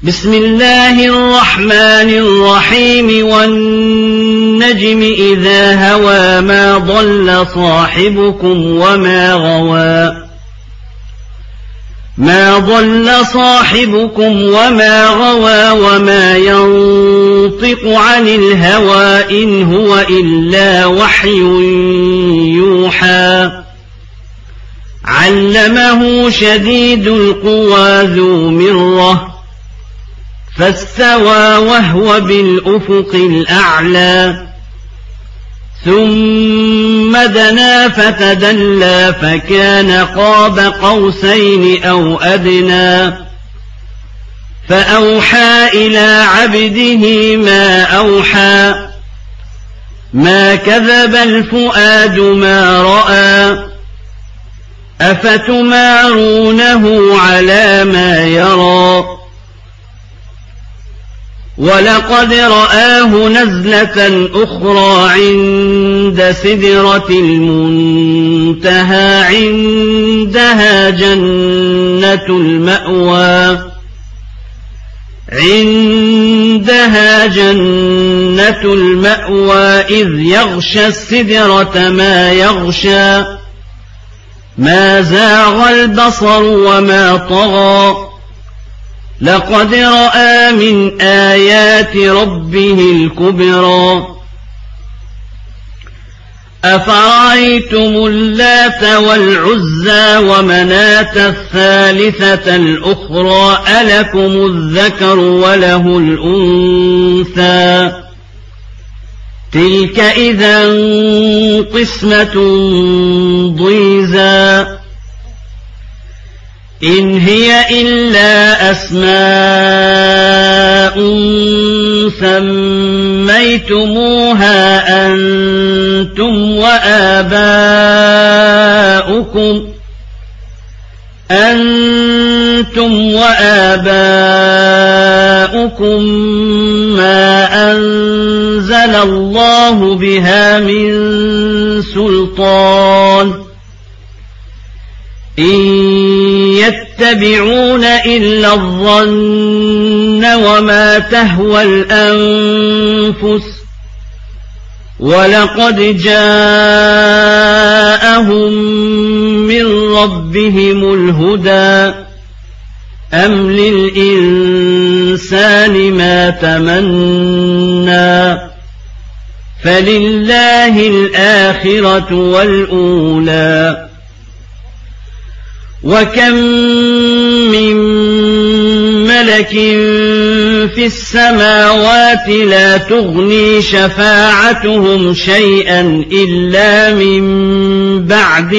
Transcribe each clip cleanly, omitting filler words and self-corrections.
بسم الله الرحمن الرحيم والنجم إذا هوى ما ضل صاحبكم وما غوى وما ينطق عن الهوى إن هو إلا وحي يوحى علمه شديد القوى ذو مرة فاستوى وهو بالأفق الأعلى ثم دنا فتدلى فكان قاب قوسين أو أدنى فأوحى إلى عبده ما أوحى ما كذب الفؤاد ما رأى أفتمارونه على ما يرى ولقد رآه نزلة أخرى عند سدرة المنتهى عندها جنة المأوى إذ يغشى السدرة ما يغشى ما زاغ البصر وما طغى لقد رأى من آيات ربه الكبرى أفرأيتم اللات والعزى ومناة الثالثة الأخرى ألكم الذكر وله الأنثى تلك إذا قسمة ضيزى إن هي إلا أسماء سميتموها أنتم وآباؤكم ما أنزل الله بها من سلطان إن يتبعون إلا الظن وما تهوى الأنفس ولقد جاءهم من ربهم الهدى أم للإنسان ما تمنى فلله الآخرة والأولى وكم من ملك في السماوات لا تغني شفاعتهم شيئا إلا من بعد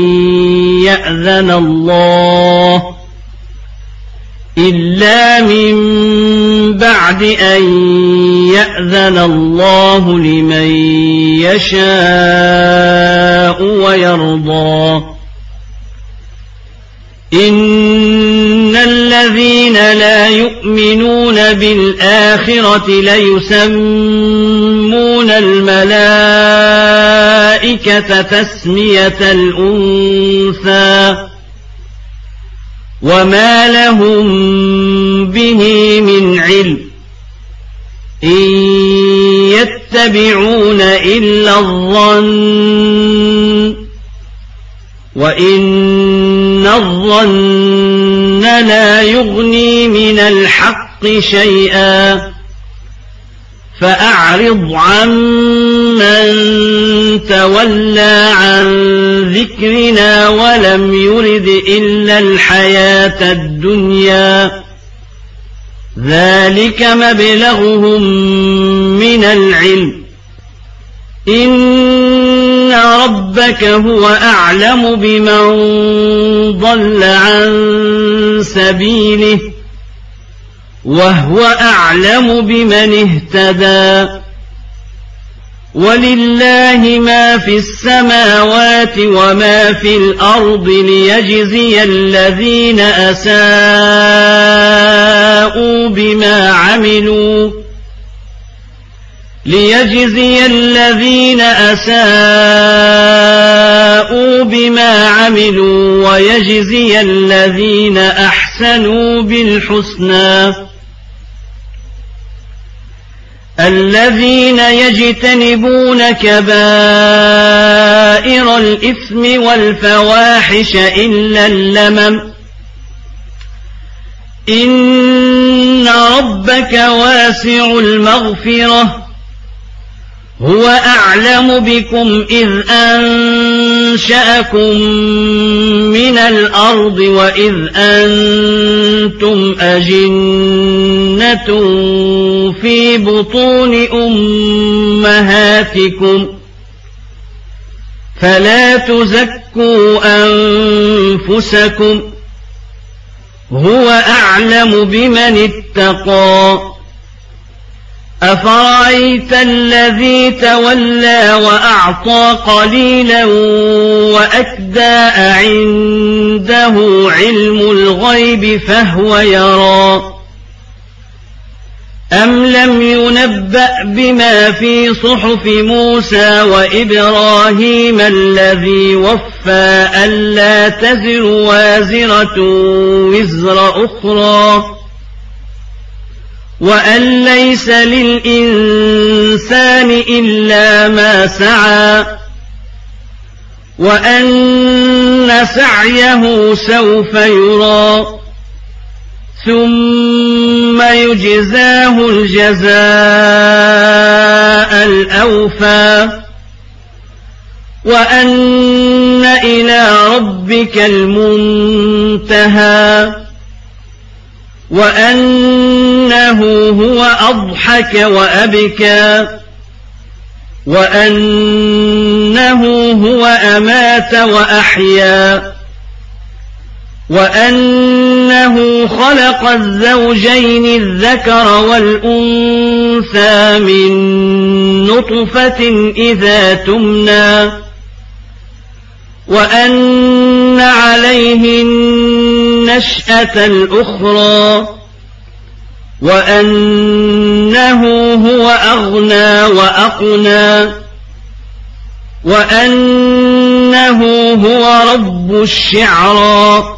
أن يأذن الله لمن يشاء ويرضى إن الذين لا يؤمنون بالآخرة ليسمون الملائكة تسمية الأنثى وما لهم به من علم إن يتبعون إلا الظن وإن الظن لا يغني من الحق شيئا فأعرض عمن تولى عن ذكرنا ولم يرد إلا الحياة الدنيا ذلك مبلغهم من العلم إن ربك هو أعلم بمن ضل عن سبيله وهو أعلم بمن اهتدى ولله ما في السماوات وما في الأرض ليجزي الذين أساءوا بما عملوا ويجزي الذين أحسنوا بالحسنى الذين يجتنبون كبائر الإثم والفواحش إلا اللمم إن ربك واسع المغفرة هو أعلم بكم إذ أنشأكم من الأرض وإذ أنتم أجنة في بطون أمهاتكم فلا تزكوا أنفسكم هو أعلم بمن اتقى أفرأيت الذي تولى وأعطى قليلا وأكدى عنده علم الغيب فهو يرى أم لم ينبأ بما في صحف موسى وإبراهيم الذي وفى ألا تزر وازرة وزر أخرى وأن ليس للإنسان إلا ما سعى وأن سعيه سوف يرى ثم يجزاه الجزاء الأوفى وأن إلى ربك المنتهى وأنه هو أضحك وأبكى وأنه هو أمات وأحيا وأنه خلق الزوجين الذكر والأنثى من نطفة إذا تمنى وأن عليه النشأة الأخرى وأنه هو أغنى وأقنى وأنه هو رب الشعرى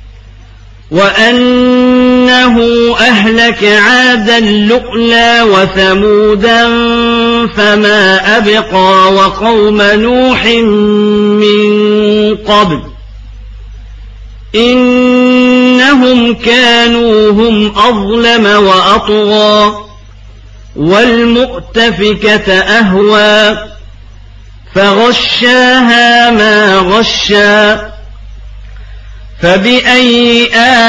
وأنه أهلك عادا اللؤلؤ وثمودا فما أبقى وقوم نوح من قبل إنهم كانوا هم أظلم وأطغى والمؤتفكة أهوى فغشاها ما غشا فبأي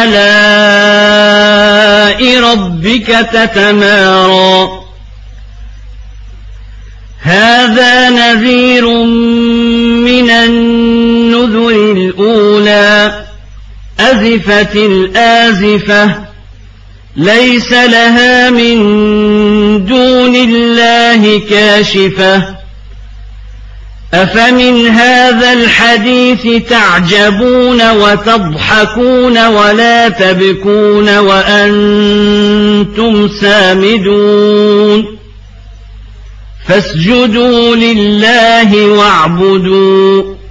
آلاء ربك تتمارى هذا نذير من النذر الأولى أزفت الآزفة ليس لها من دون الله كاشفة أفمن هذا الحديث تعجبون وتضحكون ولا تبكون وأنتم سامدون فاسجدوا لله واعبدوا